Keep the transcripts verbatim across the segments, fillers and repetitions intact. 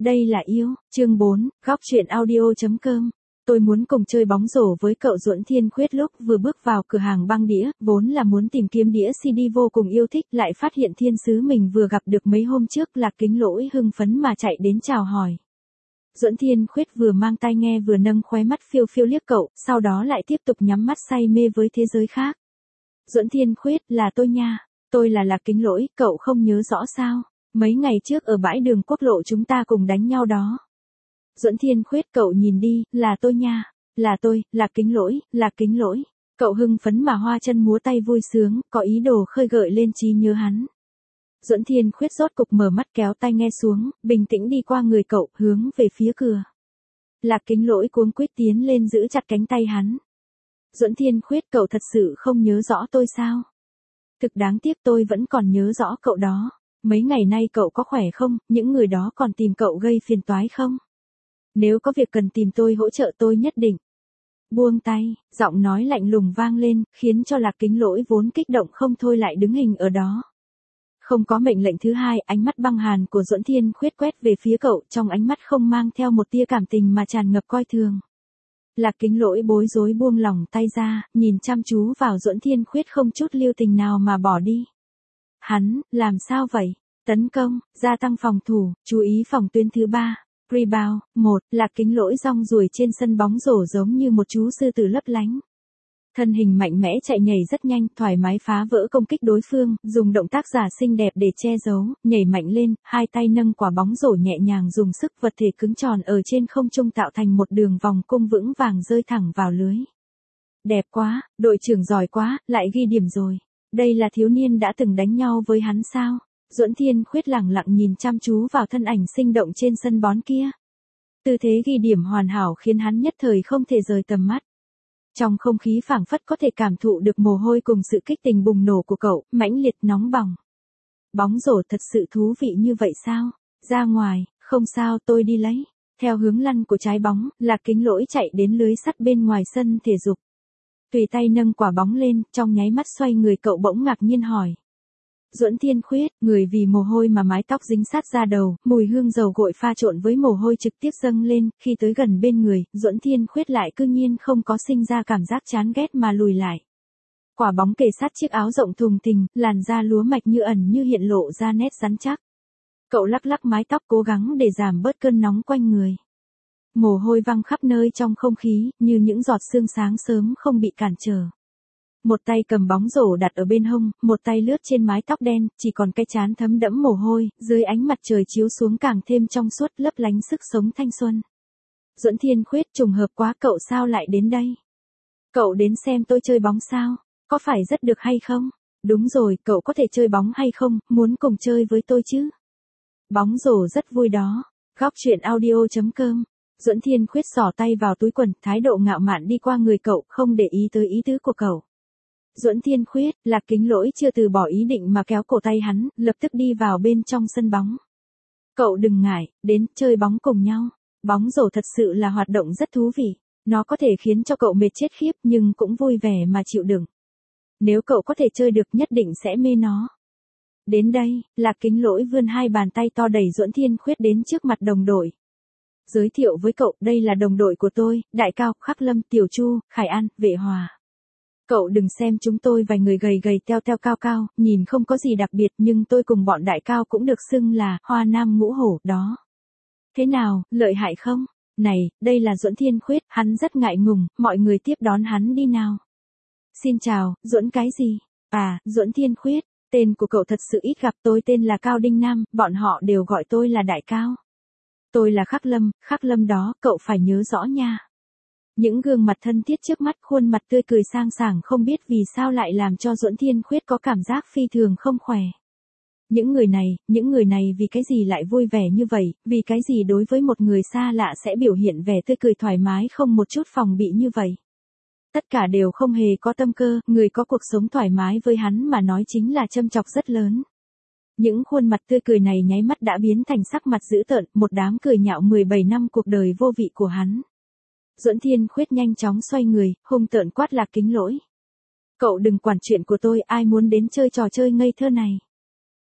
Đây là yêu, chương bốn, góc truyện audio.com. Tôi muốn cùng chơi bóng rổ với cậu. Duẫn Thiên Khuyết lúc vừa bước vào cửa hàng băng đĩa, vốn là muốn tìm kiếm đĩa xê đê vô cùng yêu thích, lại phát hiện thiên sứ mình vừa gặp được mấy hôm trước là Kính Lỗi hưng phấn mà chạy đến chào hỏi. Duẫn Thiên Khuyết vừa mang tai nghe vừa nâng khóe mắt phiêu phiêu liếc cậu, sau đó lại tiếp tục nhắm mắt say mê với thế giới khác. Duẫn Thiên Khuyết, là tôi nha, tôi là là Kính Lỗi, cậu không nhớ rõ sao? Mấy ngày trước ở bãi đường quốc lộ chúng ta cùng đánh nhau đó. Duẫn Thiên Khuyết, cậu nhìn đi, là tôi nha, là tôi, là Kính Lỗi, là Kính Lỗi. Cậu hưng phấn mà hoa chân múa tay vui sướng, có ý đồ khơi gợi lên trí nhớ hắn. Duẫn Thiên Khuyết rốt cục mở mắt kéo tai nghe xuống, bình tĩnh đi qua người cậu, hướng về phía cửa. Là Kính Lỗi cuống quýt tiến lên giữ chặt cánh tay hắn. Duẫn Thiên Khuyết, cậu thật sự không nhớ rõ tôi sao? Thực đáng tiếc, tôi vẫn còn nhớ rõ cậu đó. Mấy ngày nay cậu có khỏe không, những người đó còn tìm cậu gây phiền toái không? Nếu có việc cần tìm tôi hỗ trợ tôi nhất định. Buông tay, giọng nói lạnh lùng vang lên, khiến cho Lạc Kính Lỗi vốn kích động không thôi lại đứng hình ở đó. Không có mệnh lệnh thứ hai, ánh mắt băng hàn của Duẫn Thiên Khuyết quét về phía cậu, trong ánh mắt không mang theo một tia cảm tình mà tràn ngập coi thường. Lạc Kính Lỗi bối rối buông lỏng tay ra, nhìn chăm chú vào Duẫn Thiên Khuyết không chút lưu tình nào mà bỏ đi. Hắn, làm sao vậy? Tấn công, gia tăng phòng thủ, chú ý phòng tuyến thứ ba. Rebound, một, Lạc Kính Lỗi rong ruổi trên sân bóng rổ giống như một chú sư tử lấp lánh. Thân hình mạnh mẽ chạy nhảy rất nhanh, thoải mái phá vỡ công kích đối phương, dùng động tác giả xinh đẹp để che giấu, nhảy mạnh lên, hai tay nâng quả bóng rổ nhẹ nhàng dùng sức, vật thể cứng tròn ở trên không trung tạo thành một đường vòng cung vững vàng rơi thẳng vào lưới. Đẹp quá, đội trưởng giỏi quá, lại ghi điểm rồi. Đây là thiếu niên đã từng đánh nhau với hắn sao? Duẫn Thiên Khuyết lẳng lặng nhìn chăm chú vào thân ảnh sinh động trên sân bóng kia. Tư thế ghi điểm hoàn hảo khiến hắn nhất thời không thể rời tầm mắt. Trong không khí phảng phất có thể cảm thụ được mồ hôi cùng sự kích tình bùng nổ của cậu, mãnh liệt nóng bỏng. Bóng rổ thật sự thú vị như vậy sao? Ra ngoài, không sao, tôi đi lấy. Theo hướng lăn của trái bóng, Lạc Kính Lỗi chạy đến lưới sắt bên ngoài sân thể dục. Tùy tay nâng quả bóng lên, trong nháy mắt xoay người cậu bỗng ngạc nhiên hỏi. Duẫn Thiên Khuyết, người vì mồ hôi mà mái tóc dính sát ra đầu, mùi hương dầu gội pha trộn với mồ hôi trực tiếp dâng lên, khi tới gần bên người, Duẫn Thiên Khuyết lại cư nhiên không có sinh ra cảm giác chán ghét mà lùi lại. Quả bóng kề sát chiếc áo rộng thùng thình, làn da lúa mạch như ẩn như hiện lộ ra nét rắn chắc. Cậu lắc lắc mái tóc cố gắng để giảm bớt cơn nóng quanh người. Mồ hôi văng khắp nơi trong không khí, như những giọt sương sáng sớm không bị cản trở. Một tay cầm bóng rổ đặt ở bên hông, một tay lướt trên mái tóc đen, chỉ còn cái trán thấm đẫm mồ hôi, dưới ánh mặt trời chiếu xuống càng thêm trong suốt lấp lánh sức sống thanh xuân. Duẫn Thiên Khuyết, trùng hợp quá, cậu sao lại đến đây? Cậu đến xem tôi chơi bóng sao? Có phải rất được hay không? Đúng rồi, cậu có thể chơi bóng hay không, muốn cùng chơi với tôi chứ? Bóng rổ rất vui đó. Góc truyện audio.com. Duẫn Thiên Khuyết xỏ tay vào túi quần, thái độ ngạo mạn đi qua người cậu, không để ý tới ý tứ của cậu. Duẫn Thiên Khuyết, Lạc Kính Lỗi chưa từ bỏ ý định mà kéo cổ tay hắn, lập tức đi vào bên trong sân bóng. Cậu đừng ngại, đến chơi bóng cùng nhau. Bóng rổ thật sự là hoạt động rất thú vị. Nó có thể khiến cho cậu mệt chết khiếp nhưng cũng vui vẻ mà chịu đựng. Nếu cậu có thể chơi được nhất định sẽ mê nó. Đến đây, Lạc Kính Lỗi vươn hai bàn tay to đẩy Duẫn Thiên Khuyết đến trước mặt đồng đội. Giới thiệu với cậu, đây là đồng đội của tôi, Đại Cao, Khắc Lâm, Tiểu Chu, Khải An, Vệ Hòa. Cậu đừng xem chúng tôi vài người gầy gầy teo teo cao cao, nhìn không có gì đặc biệt nhưng tôi cùng bọn Đại Cao cũng được xưng là Hoa Nam Ngũ Hổ, đó. Thế nào, lợi hại không? Này, đây là Duẫn Thiên Khuyết, hắn rất ngại ngùng, mọi người tiếp đón hắn đi nào. Xin chào, Duẫn cái gì? À, Duẫn Thiên Khuyết, tên của cậu thật sự ít gặp, tôi tên là Cao Đinh Nam, bọn họ đều gọi tôi là Đại Cao. Tôi là Khắc Lâm, Khắc Lâm đó, cậu phải nhớ rõ nha. Những gương mặt thân thiết trước mắt, khuôn mặt tươi cười sang sảng không biết vì sao lại làm cho Duẫn Thiên Khuyết có cảm giác phi thường không khỏe. Những người này, những người này vì cái gì lại vui vẻ như vậy, vì cái gì đối với một người xa lạ sẽ biểu hiện vẻ tươi cười thoải mái không một chút phòng bị như vậy. Tất cả đều không hề có tâm cơ, người có cuộc sống thoải mái với hắn mà nói chính là châm chọc rất lớn. Những khuôn mặt tươi cười này nháy mắt đã biến thành sắc mặt dữ tợn, một đám cười nhạo mười bảy năm cuộc đời vô vị của hắn. Duẫn Thiên Khuyết nhanh chóng xoay người, hung tợn quát Lạc Kính Lỗi. Cậu đừng quản chuyện của tôi, ai muốn đến chơi trò chơi ngây thơ này.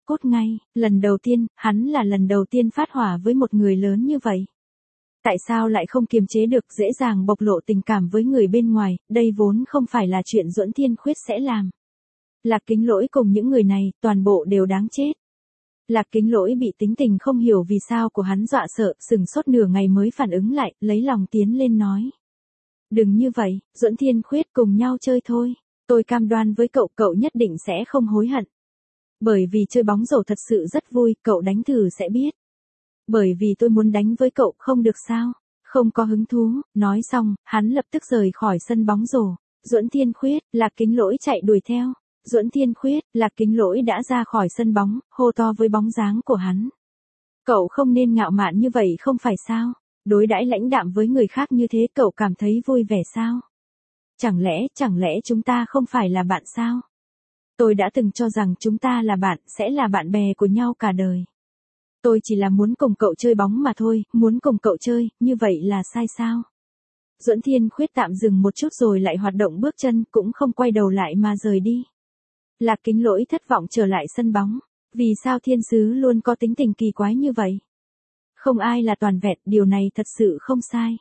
cốt ngay, lần đầu tiên, hắn là lần đầu tiên phát hỏa với một người lớn như vậy. Tại sao lại không kiềm chế được, dễ dàng bộc lộ tình cảm với người bên ngoài, đây vốn không phải là chuyện Duẫn Thiên Khuyết sẽ làm. Lạc Kính Lỗi cùng những người này, toàn bộ đều đáng chết. Lạc Kính Lỗi bị tính tình không hiểu vì sao của hắn dọa sợ, sừng sốt nửa ngày mới phản ứng lại, lấy lòng tiến lên nói. Đừng như vậy, Duẫn Thiên Khuyết, cùng nhau chơi thôi. Tôi cam đoan với cậu, cậu nhất định sẽ không hối hận. Bởi vì chơi bóng rổ thật sự rất vui, cậu đánh thử sẽ biết. Bởi vì tôi muốn đánh với cậu, không được sao? Không có hứng thú. Nói xong, hắn lập tức rời khỏi sân bóng rổ. Duẫn Thiên Khuyết, Lạc Kính Lỗi chạy đuổi theo. Duẫn Thiên Khuyết, Lạc Kính Lỗi đã ra khỏi sân bóng, hô to với bóng dáng của hắn. Cậu không nên ngạo mạn như vậy không phải sao? Đối đãi lãnh đạm với người khác như thế cậu cảm thấy vui vẻ sao? Chẳng lẽ, chẳng lẽ chúng ta không phải là bạn sao? Tôi đã từng cho rằng chúng ta là bạn, sẽ là bạn bè của nhau cả đời. Tôi chỉ là muốn cùng cậu chơi bóng mà thôi, muốn cùng cậu chơi, như vậy là sai sao? Duẫn Thiên Khuyết tạm dừng một chút rồi lại hoạt động bước chân, cũng không quay đầu lại mà rời đi. Lạc Kính Lỗi thất vọng trở lại sân bóng. Vì sao thiên sứ luôn có tính tình kỳ quái như vậy? Không ai là toàn vẹn, điều này thật sự không sai.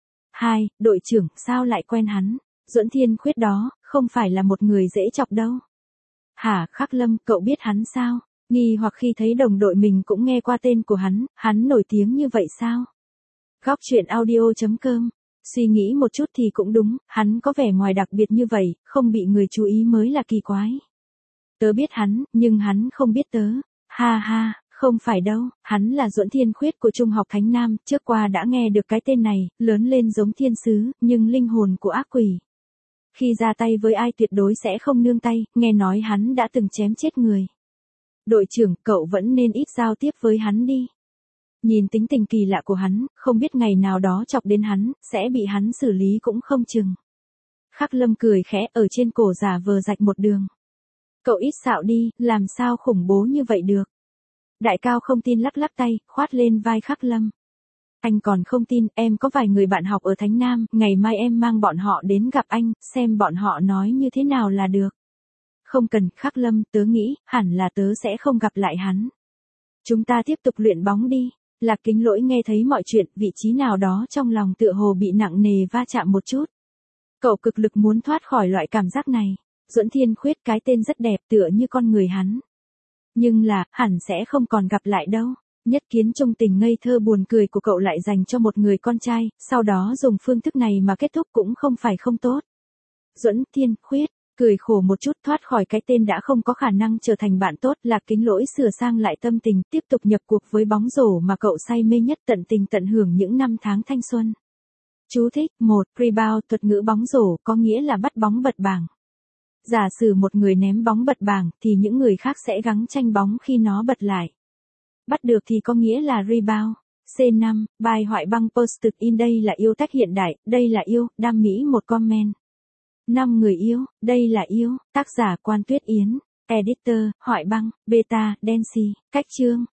Hai, đội trưởng, sao lại quen hắn? Duẫn Thiên Khuyết đó, không phải là một người dễ chọc đâu. Hả, Khắc Lâm, cậu biết hắn sao? Nghi hoặc khi thấy đồng đội mình cũng nghe qua tên của hắn, hắn nổi tiếng như vậy sao? Góc truyện audio chấm com. Suy nghĩ một chút thì cũng đúng, hắn có vẻ ngoài đặc biệt như vậy, không bị người chú ý mới là kỳ quái. Tớ biết hắn, nhưng hắn không biết tớ. Ha ha, không phải đâu, hắn là Duẫn Thiên Khuyết của Trung học Thánh Nam, trước qua đã nghe được cái tên này, lớn lên giống thiên sứ, nhưng linh hồn của ác quỷ. Khi ra tay với ai tuyệt đối sẽ không nương tay, nghe nói hắn đã từng chém chết người. Đội trưởng, cậu vẫn nên ít giao tiếp với hắn đi. Nhìn tính tình kỳ lạ của hắn, không biết ngày nào đó chọc đến hắn, sẽ bị hắn xử lý cũng không chừng. Khắc Lâm cười khẽ, ở trên cổ giả vờ rạch một đường. Cậu ít xạo đi, làm sao khủng bố như vậy được. Đại Cao không tin lắc lắc tay, khoát lên vai Khắc Lâm. Anh còn không tin, em có vài người bạn học ở Thánh Nam, ngày mai em mang bọn họ đến gặp anh, xem bọn họ nói như thế nào là được. Không cần, Khắc Lâm, tớ nghĩ, hẳn là tớ sẽ không gặp lại hắn. Chúng ta tiếp tục luyện bóng đi. Lạc Kính Lỗi nghe thấy mọi chuyện, vị trí nào đó trong lòng tựa hồ bị nặng nề va chạm một chút. Cậu cực lực muốn thoát khỏi loại cảm giác này. Duẫn Thiên Khuyết, cái tên rất đẹp tựa như con người hắn. Nhưng là, hẳn sẽ không còn gặp lại đâu. Nhất kiến trung tình ngây thơ buồn cười của cậu lại dành cho một người con trai, sau đó dùng phương thức này mà kết thúc cũng không phải không tốt. Duẫn Thiên Khuyết, cười khổ một chút thoát khỏi cái tên đã không có khả năng trở thành bạn tốt. Lạc Kính Lỗi sửa sang lại tâm tình, tiếp tục nhập cuộc với bóng rổ mà cậu say mê nhất, tận tình tận hưởng những năm tháng thanh xuân. Chú thích, một. Rebound, thuật ngữ bóng rổ, có nghĩa là bắt bóng bật bảng. Giả sử một người ném bóng bật bảng, thì những người khác sẽ gắng tranh bóng khi nó bật lại. Bắt được thì có nghĩa là rebound. C năm. Bài Hoại băng posted in đây là yêu tách hiện đại, đây là yêu, đam mỹ một comment. năm người yêu, đây là yêu, tác giả Quan Tuyết Yến, editor, Hoại băng, beta, Dancy, cách chương.